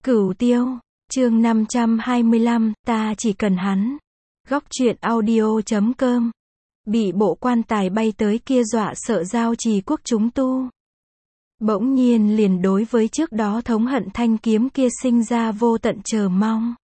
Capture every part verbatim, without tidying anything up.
Cửu Tiêu, chương năm trăm hai mươi lăm, ta chỉ cần hắn. Góc truyện audio chấm com. Bị bộ quan tài bay tới kia dọa sợ Giao Trì Quốc chúng tu. Bỗng nhiên liền đối với trước đó thống hận thanh kiếm kia sinh ra vô tận chờ mong.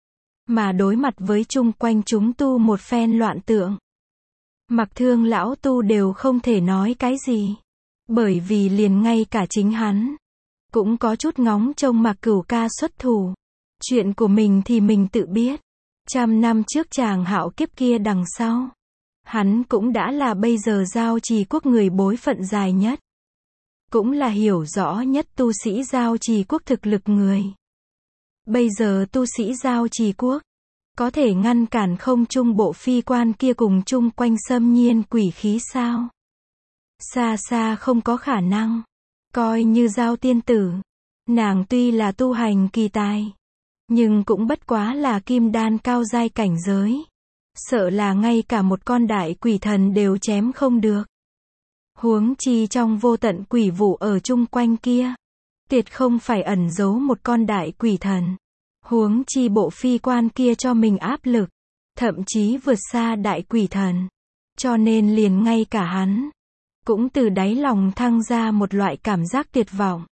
Mà đối mặt với chung quanh chúng tu một phen loạn tượng. Mặc Thương lão tu đều không thể nói cái gì. Bởi vì liền ngay cả chính hắn cũng có chút ngóng trông Mạc Cửu ca xuất thủ. Chuyện của mình thì mình tự biết. Trăm năm trước chàng hạo kiếp kia đằng sau, hắn cũng đã là bây giờ Giao Trì Quốc người bối phận dài nhất. Cũng là hiểu rõ nhất tu sĩ Giao Trì Quốc thực lực người. Bây giờ tu sĩ Giao Trì Quốc có thể ngăn cản không trung bộ phi quan kia cùng chung quanh xâm nhiên quỷ khí sao? Xa xa không có khả năng. Coi như Giao tiên tử, nàng tuy là tu hành kỳ tài, nhưng cũng bất quá là kim đan cao giai cảnh giới. Sợ là ngay cả một con đại quỷ thần đều chém không được. Huống chi trong vô tận quỷ vụ ở chung quanh kia, tuyệt không phải ẩn giấu một con đại quỷ thần. Huống chi bộ phi quan kia cho mình áp lực, thậm chí vượt xa đại quỷ thần. Cho nên liền ngay cả hắn cũng từ đáy lòng thăng ra một loại cảm giác tuyệt vọng.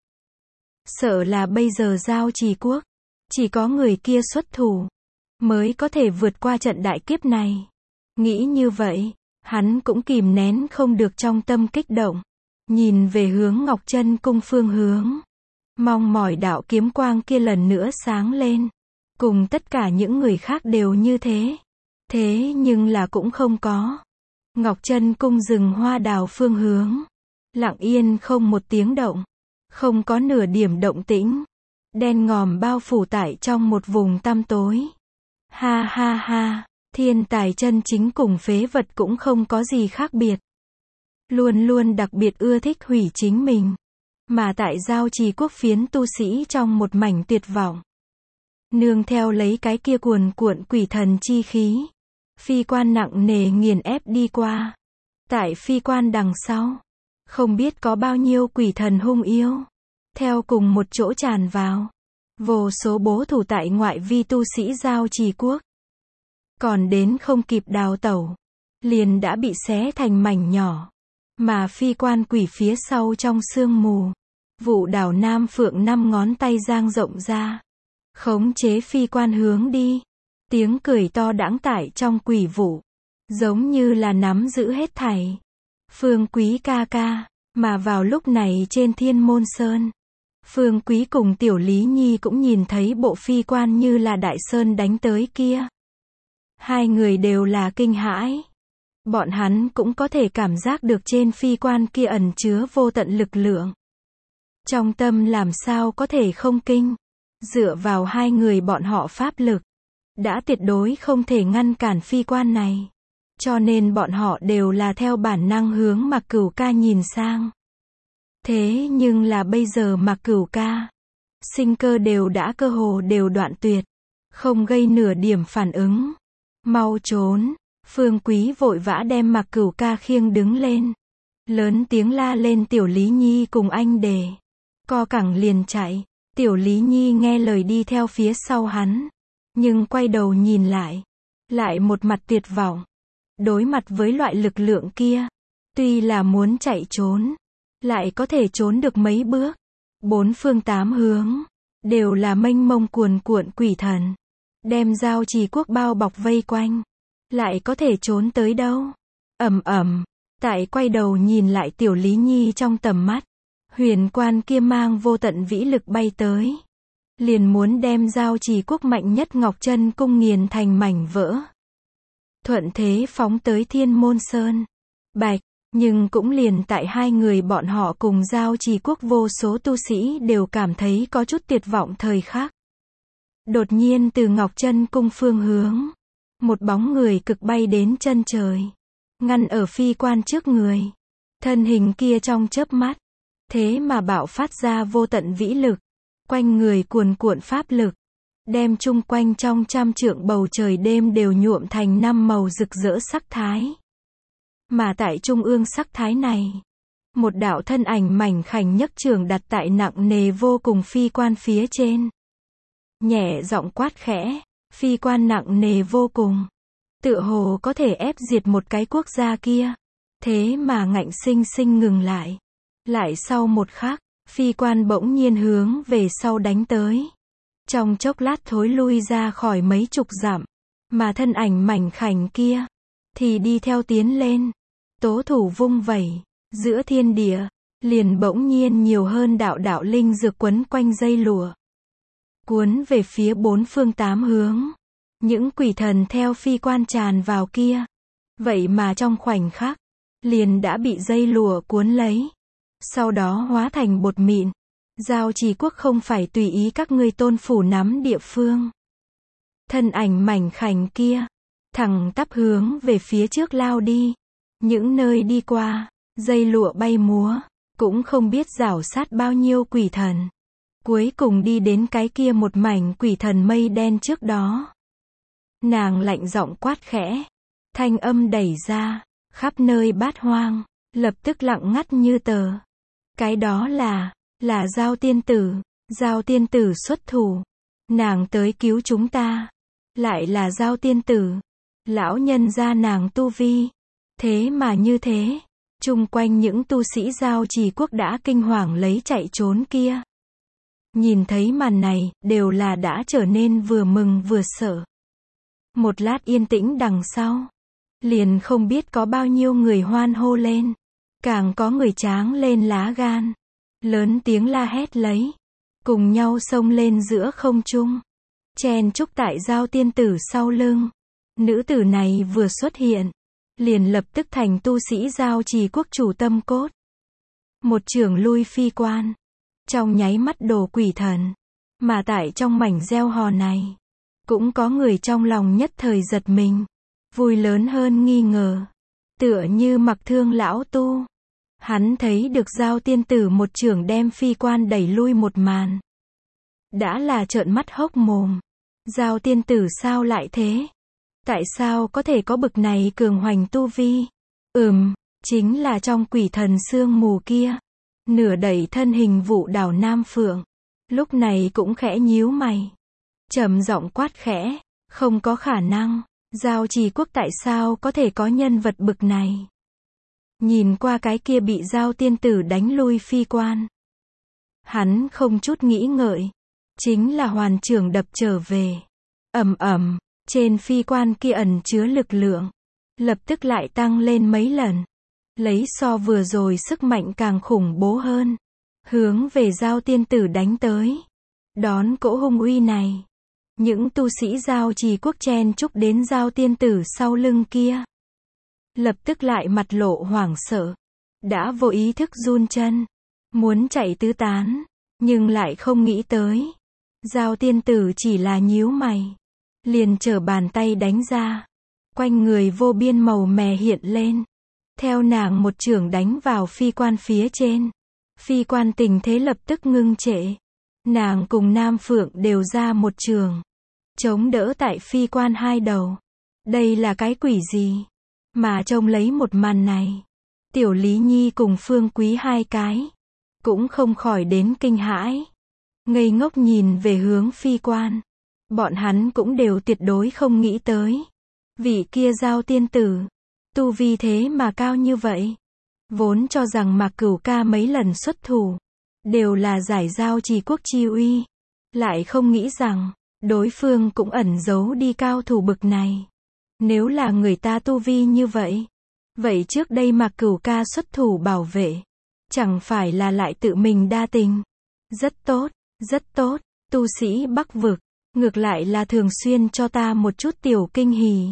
Sợ là bây giờ Giao Trì Quốc chỉ có người kia xuất thủ mới có thể vượt qua trận đại kiếp này. Nghĩ như vậy, hắn cũng kìm nén không được trong tâm kích động, nhìn về hướng Ngọc Chân Cung phương hướng, mong mỏi đạo kiếm quang kia lần nữa sáng lên. Cùng tất cả những người khác đều như thế. Thế nhưng là cũng không có. Ngọc Chân Cung rừng hoa đào phương hướng, lặng yên không một tiếng động, không có nửa điểm động tĩnh, đen ngòm bao phủ tại trong một vùng tăm tối. Ha ha ha, thiên tài chân chính cùng phế vật cũng không có gì khác biệt. Luôn luôn đặc biệt ưa thích hủy chính mình. Mà tại Giao Trì Quốc phiến tu sĩ trong một mảnh tuyệt vọng. Nương theo lấy cái kia cuồn cuộn quỷ thần chi khí. Phi quan nặng nề nghiền ép đi qua. Tại phi quan đằng sau, không biết có bao nhiêu quỷ thần hung yêu theo cùng một chỗ tràn vào. Vô số bố thủ tại ngoại vi tu sĩ Giao Trì Quốc, còn đến không kịp đào tẩu, liền đã bị xé thành mảnh nhỏ. Mà phi quan quỷ phía sau trong sương mù, vụ đảo Nam Phượng năm ngón tay giang rộng ra, khống chế phi quan hướng đi. Tiếng cười to đãng tại trong quỷ vụ, giống như là nắm giữ hết thảy. Phương Quý ca ca. Mà vào lúc này trên Thiên Môn Sơn, Phương Quý cùng Tiểu Lý Nhi cũng nhìn thấy bộ phi quan như là đại sơn đánh tới kia. Hai người đều là kinh hãi. Bọn hắn cũng có thể cảm giác được trên phi quan kia ẩn chứa vô tận lực lượng. Trong tâm làm sao có thể không kinh. Dựa vào hai người bọn họ pháp lực, đã tuyệt đối không thể ngăn cản phi quan này. Cho nên bọn họ đều là theo bản năng hướng Mạc Cửu ca nhìn sang. Thế nhưng là bây giờ Mạc Cửu ca, sinh cơ đều đã cơ hồ đều đoạn tuyệt, không gây nửa điểm phản ứng. Mau trốn. Phương Quý vội vã đem Mạc Cửu ca khiêng đứng lên, lớn tiếng la lên Tiểu Lý Nhi cùng anh Đề. Co cẳng liền chạy. Tiểu Lý Nhi nghe lời đi theo phía sau hắn, nhưng quay đầu nhìn lại, lại một mặt tuyệt vọng. Đối mặt với loại lực lượng kia, tuy là muốn chạy trốn, lại có thể trốn được mấy bước. Bốn phương tám hướng đều là mênh mông cuồn cuộn quỷ thần, đem Giao Trì Quốc bao bọc vây quanh, lại có thể trốn tới đâu. Ầm ầm, tại quay đầu nhìn lại Tiểu Lý Nhi trong tầm mắt, huyền quan kia mang vô tận vĩ lực bay tới, liền muốn đem Giao Trì Quốc mạnh nhất Ngọc Chân Cung nghiền thành mảnh vỡ. Thuận thế phóng tới Thiên Môn Sơn. Bạch, nhưng cũng liền tại hai người bọn họ cùng Giao Trì Quốc vô số tu sĩ đều cảm thấy có chút tuyệt vọng thời khắc. Đột nhiên từ Ngọc Chân Cung phương hướng, một bóng người cực bay đến chân trời, ngăn ở phi quan trước người. Thân hình kia trong chớp mắt, thế mà bạo phát ra vô tận vĩ lực, quanh người cuồn cuộn pháp lực, đem chung quanh trong trăm trượng bầu trời đêm đều nhuộm thành năm màu rực rỡ sắc thái. Mà tại trung ương sắc thái này, một đạo thân ảnh mảnh khảnh nhấc trường đặt tại nặng nề vô cùng phi quan phía trên. nhẹ giọng quát khẽ, phi quan nặng nề vô cùng. Tựa hồ có thể ép diệt một cái quốc gia kia. Thế mà ngạnh sinh sinh ngừng lại. Lại sau một khắc, phi quan bỗng nhiên hướng về sau đánh tới. Trong chốc lát thối lui ra khỏi mấy chục dặm. Mà thân ảnh mảnh khảnh kia, thì đi theo tiến lên. Tố thủ vung vẩy, giữa thiên địa, liền bỗng nhiên nhiều hơn đạo đạo linh dược quấn quanh dây lụa. Cuốn về phía bốn phương tám hướng. Những quỷ thần theo phi quan tràn vào kia. Vậy mà trong khoảnh khắc, liền đã bị dây lụa cuốn lấy. Sau đó hóa thành bột mịn. Giao Trì quốc không phải tùy ý các ngươi tôn phủ nắm địa phương. Thân ảnh mảnh khảnh kia, thẳng tắp hướng về phía trước lao đi. Những nơi đi qua, dây lụa bay múa, cũng không biết rảo sát bao nhiêu quỷ thần. Cuối cùng đi đến cái kia một mảnh quỷ thần mây đen trước đó. Nàng lạnh giọng quát khẽ, thanh âm đẩy ra, khắp nơi bát hoang, lập tức lặng ngắt như tờ. Cái đó là, là Giao tiên tử, Giao tiên tử xuất thủ. Nàng tới cứu chúng ta. Lại là Giao tiên tử. Lão nhân gia nàng tu vi. Thế mà như thế, chung quanh những tu sĩ Giao Trì quốc đã kinh hoàng lấy chạy trốn kia. Nhìn thấy màn này, đều là đã trở nên vừa mừng vừa sợ. Một lát yên tĩnh đằng sau, liền không biết có bao nhiêu người hoan hô lên. Càng có người tráng lên lá gan, lớn tiếng la hét lấy, cùng nhau xông lên giữa không trung, chen chúc tại Giao tiên tử sau lưng. Nữ tử này vừa xuất hiện, liền lập tức thành tu sĩ Giao Trì quốc chủ tâm cốt. Một chưởng lui phi quan, trong nháy mắt đổ quỷ thần. Mà tại trong mảnh gieo hò này, cũng có người trong lòng nhất thời giật mình, vui lớn hơn nghi ngờ. Tựa như Mặc Thương lão tu, hắn thấy được Giao tiên tử một chưởng đem phi quan đẩy lui một màn. Đã là trợn mắt hốc mồm. Giao tiên tử sao lại thế? Tại sao có thể có bực này cường hoành tu vi? Ừm, chính là trong quỷ thần sương mù kia. Nửa đẩy thân hình Vũ Đảo Nam Phượng. Lúc này cũng khẽ nhíu mày. Trầm giọng quát khẽ, không có khả năng. Giao Trì quốc tại sao có thể có nhân vật bực này? Nhìn qua cái kia bị Giao tiên tử đánh lui phi quan. Hắn không chút nghĩ ngợi. Chính là hoàn chưởng đập trở về. Ầm ầm, trên phi quan kia ẩn chứa lực lượng. Lập tức lại tăng lên mấy lần. Lấy so vừa rồi sức mạnh càng khủng bố hơn. Hướng về Giao tiên tử đánh tới. Đón cỗ hung uy này. Những tu sĩ Giao Trì quốc chen chúc đến Giao tiên tử sau lưng kia. Lập tức lại mặt lộ hoảng sợ. Đã vô ý thức run chân. Muốn chạy tứ tán. Nhưng lại không nghĩ tới. Giao tiên tử chỉ là nhíu mày. Liền trở bàn tay đánh ra. Quanh người vô biên màu mè hiện lên. Theo nàng một chưởng đánh vào phi quan phía trên. Phi quan tình thế lập tức ngưng trệ. Nàng cùng Nam Phượng đều ra một chưởng. Chống đỡ tại phi quan hai đầu. Đây là cái quỷ gì? Mà trông lấy một màn này. Tiểu Lý Nhi cùng Phương Quý hai cái. Cũng không khỏi đến kinh hãi. Ngây ngốc nhìn về hướng phi quan. Bọn hắn cũng đều tuyệt đối không nghĩ tới. Vị kia Giao tiên tử. Tu vi thế mà cao như vậy. Vốn cho rằng Mạc Cửu ca mấy lần xuất thủ. Đều là giải Giao Trì quốc chi uy. Lại không nghĩ rằng. Đối phương cũng ẩn giấu đi cao thủ bực này. Nếu là người ta tu vi như vậy. Vậy trước đây Mạc Cửu ca xuất thủ bảo vệ. Chẳng phải là lại tự mình đa tình. Rất tốt, rất tốt. Tu sĩ Bắc vực. Ngược lại là thường xuyên cho ta một chút tiểu kinh hỉ.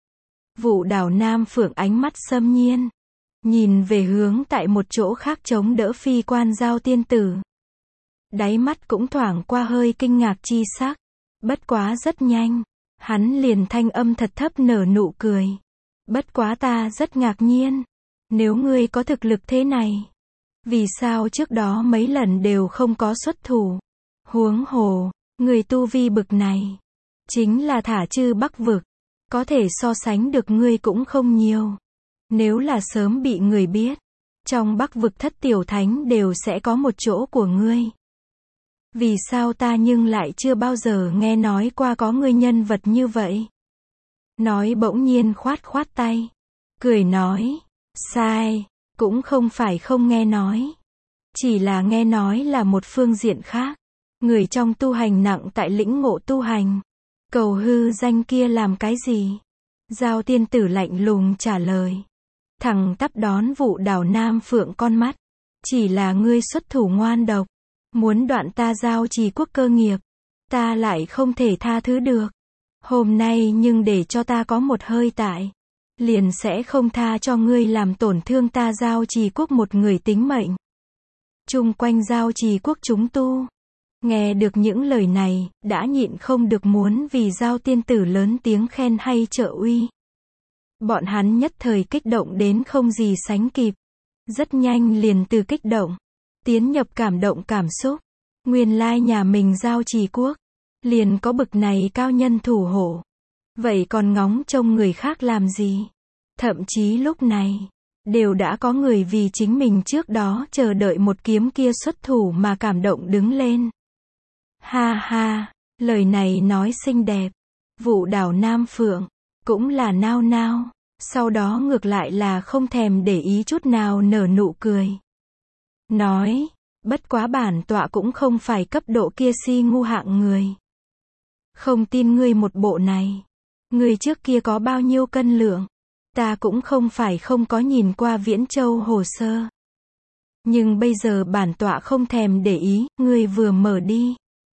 Vũ Đảo Nam Phượng ánh mắt xâm nhiên. Nhìn về hướng tại một chỗ khác chống đỡ phi quan Giao tiên tử. Đáy mắt cũng thoảng qua hơi kinh ngạc chi sắc. Bất quá rất nhanh. Hắn liền thanh âm thật thấp nở nụ cười. Bất quá ta rất ngạc nhiên. Nếu ngươi có thực lực thế này. Vì sao trước đó mấy lần đều không có xuất thủ? Huống hồ, người tu vi bực này. Chính là thả chư Bắc vực. Có thể so sánh được ngươi cũng không nhiều. Nếu là sớm bị người biết. Trong Bắc vực thất tiểu thánh đều sẽ có một chỗ của ngươi. Vì sao ta nhưng lại chưa bao giờ nghe nói qua có người nhân vật như vậy? Nói bỗng nhiên khoát khoát tay. Cười nói, sai, cũng không phải không nghe nói. Chỉ là nghe nói là một phương diện khác. Người trong tu hành nặng tại lĩnh ngộ tu hành. Cầu hư danh kia làm cái gì? Giao tiên tử lạnh lùng trả lời. Thẳng tắp đón Vũ Đào Nam Phượng con mắt. Chỉ là ngươi xuất thủ ngoan độc. Muốn đoạn ta Giao Trì quốc cơ nghiệp. Ta lại không thể tha thứ được. Hôm nay nhưng để cho ta có một hơi tại. Liền sẽ không tha cho ngươi làm tổn thương ta Giao Trì quốc một người tính mệnh. Chung quanh Giao Trì quốc chúng tu. Nghe được những lời này, đã nhịn không được muốn vì Giao tiên tử lớn tiếng khen hay trợ uy. Bọn hắn nhất thời kích động đến không gì sánh kịp. Rất nhanh liền từ kích động, tiến nhập cảm động cảm xúc. Nguyên lai nhà mình Giao Trì quốc, liền có bực này cao nhân thủ hộ. Vậy còn ngóng trông người khác làm gì? Thậm chí lúc này, đều đã có người vì chính mình trước đó chờ đợi một kiếm kia xuất thủ mà cảm động đứng lên. Ha ha, lời này nói xinh đẹp. Vũ Đào Nam Phượng, cũng là nao nao. Sau đó ngược lại là không thèm để ý chút nào nở nụ cười. Nói, bất quá bản tọa cũng không phải cấp độ kia si ngu hạng người. Không tin ngươi một bộ này. Ngươi trước kia có bao nhiêu cân lượng. Ta cũng không phải không có nhìn qua Viễn Châu hồ sơ. Nhưng bây giờ bản tọa không thèm để ý, ngươi vừa mở đi.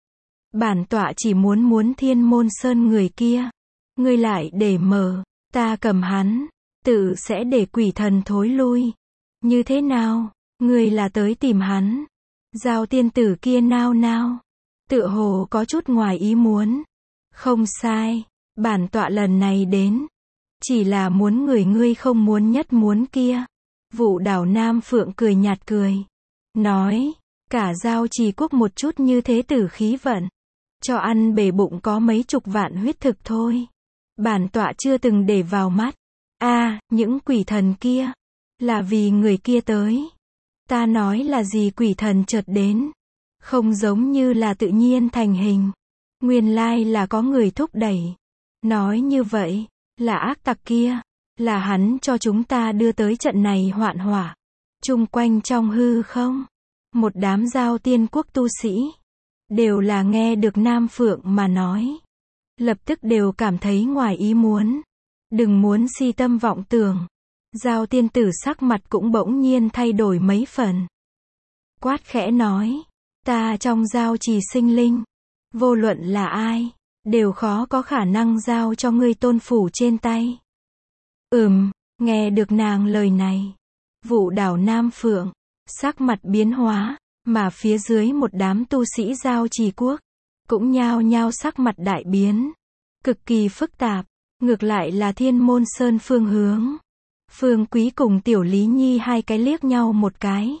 Bản tọa chỉ muốn muốn Thiên Môn Sơn người kia. Ngươi lại để mở. Ta cầm hắn, tự sẽ để quỷ thần thối lui. Như thế nào, ngươi là tới tìm hắn? Giao tiên tử kia nao nao, tựa hồ có chút ngoài ý muốn. Không sai, bản tọa lần này đến, chỉ là muốn người ngươi không muốn nhất muốn kia. Vũ Đào Nam Phượng cười nhạt cười, nói, cả Giao Trì quốc một chút như thế tử khí vận, cho ăn bể bụng có mấy chục vạn huyết thực thôi. Bản tọa chưa từng để vào mắt. A, à, những quỷ thần kia, là vì người kia tới. Ta nói là gì quỷ thần chợt đến. Không giống như là tự nhiên thành hình. Nguyên lai là có người thúc đẩy. Nói như vậy, là ác tặc kia. Là hắn cho chúng ta đưa tới trận này hoạn hỏa. Chung quanh trong hư không. Một đám Giao tiên quốc tu sĩ. Đều là nghe được Nam Phượng mà nói. Lập tức đều cảm thấy ngoài ý muốn. Đừng muốn si tâm vọng tưởng. Giao tiên tử sắc mặt cũng bỗng nhiên thay đổi mấy phần. Quát khẽ nói. Ta trong Giao Trì sinh linh. Vô luận là ai. Đều khó có khả năng giao cho ngươi tôn phủ trên tay. Ừm, nghe được nàng lời này. Vũ Đào Nam Phượng. Sắc mặt biến hóa. Mà phía dưới một đám tu sĩ Giao Trì quốc. Cũng nhao nhao sắc mặt đại biến. Cực kỳ phức tạp. Ngược lại là Thiên Môn Sơn phương hướng. Phương Quý cùng Tiểu Lý Nhi hai cái liếc nhau một cái.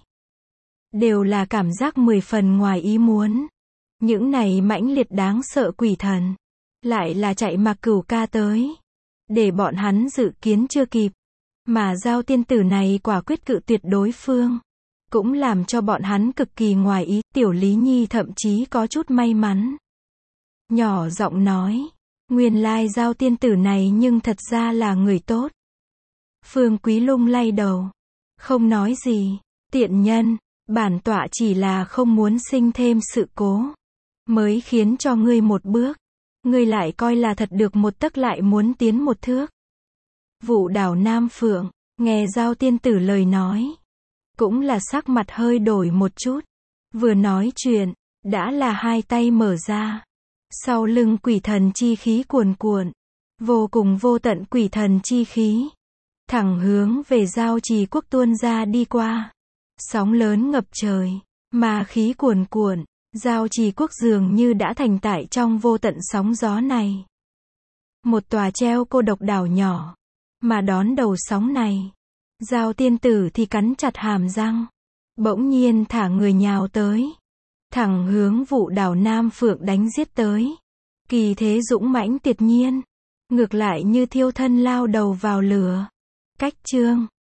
Đều là cảm giác mười phần ngoài ý muốn. Những này mãnh liệt đáng sợ quỷ thần. Lại là chạy mặc cửu ca tới. Để bọn hắn dự kiến chưa kịp. Mà Giao tiên tử này quả quyết cự tuyệt đối phương. Cũng làm cho bọn hắn cực kỳ ngoài ý. Tiểu Lý Nhi thậm chí có chút may mắn. Nhỏ giọng nói. Nguyên lai Giao tiên tử này nhưng thật ra là người tốt. Phương Quý lung lay đầu. Không nói gì. Tiện nhân. Bản tọa chỉ là không muốn sinh thêm sự cố. Mới khiến cho ngươi một bước. Ngươi lại coi là thật được một tấc lại muốn tiến một thước. Vũ Đào Nam Phượng. Nghe Giao tiên tử lời nói. Cũng là sắc mặt hơi đổi một chút. Vừa nói chuyện. Đã là hai tay mở ra. Sau lưng quỷ thần chi khí cuồn cuộn. Vô cùng vô tận quỷ thần chi khí. Thẳng hướng về Giao Trì quốc tuôn ra đi qua. Sóng lớn ngập trời. Mà khí cuồn cuộn. Giao Trì quốc dường như đã thành tại trong vô tận sóng gió này. Một tòa treo cô độc đảo nhỏ. Mà đón đầu sóng này. Giao tiên tử thì cắn chặt hàm răng. Bỗng nhiên thả người nhào tới. Thẳng hướng Vũ Đào Nam Phượng đánh giết tới. Kỳ thế dũng mãnh tuyệt nhiên. Ngược lại như thiêu thân lao đầu vào lửa. Cách chương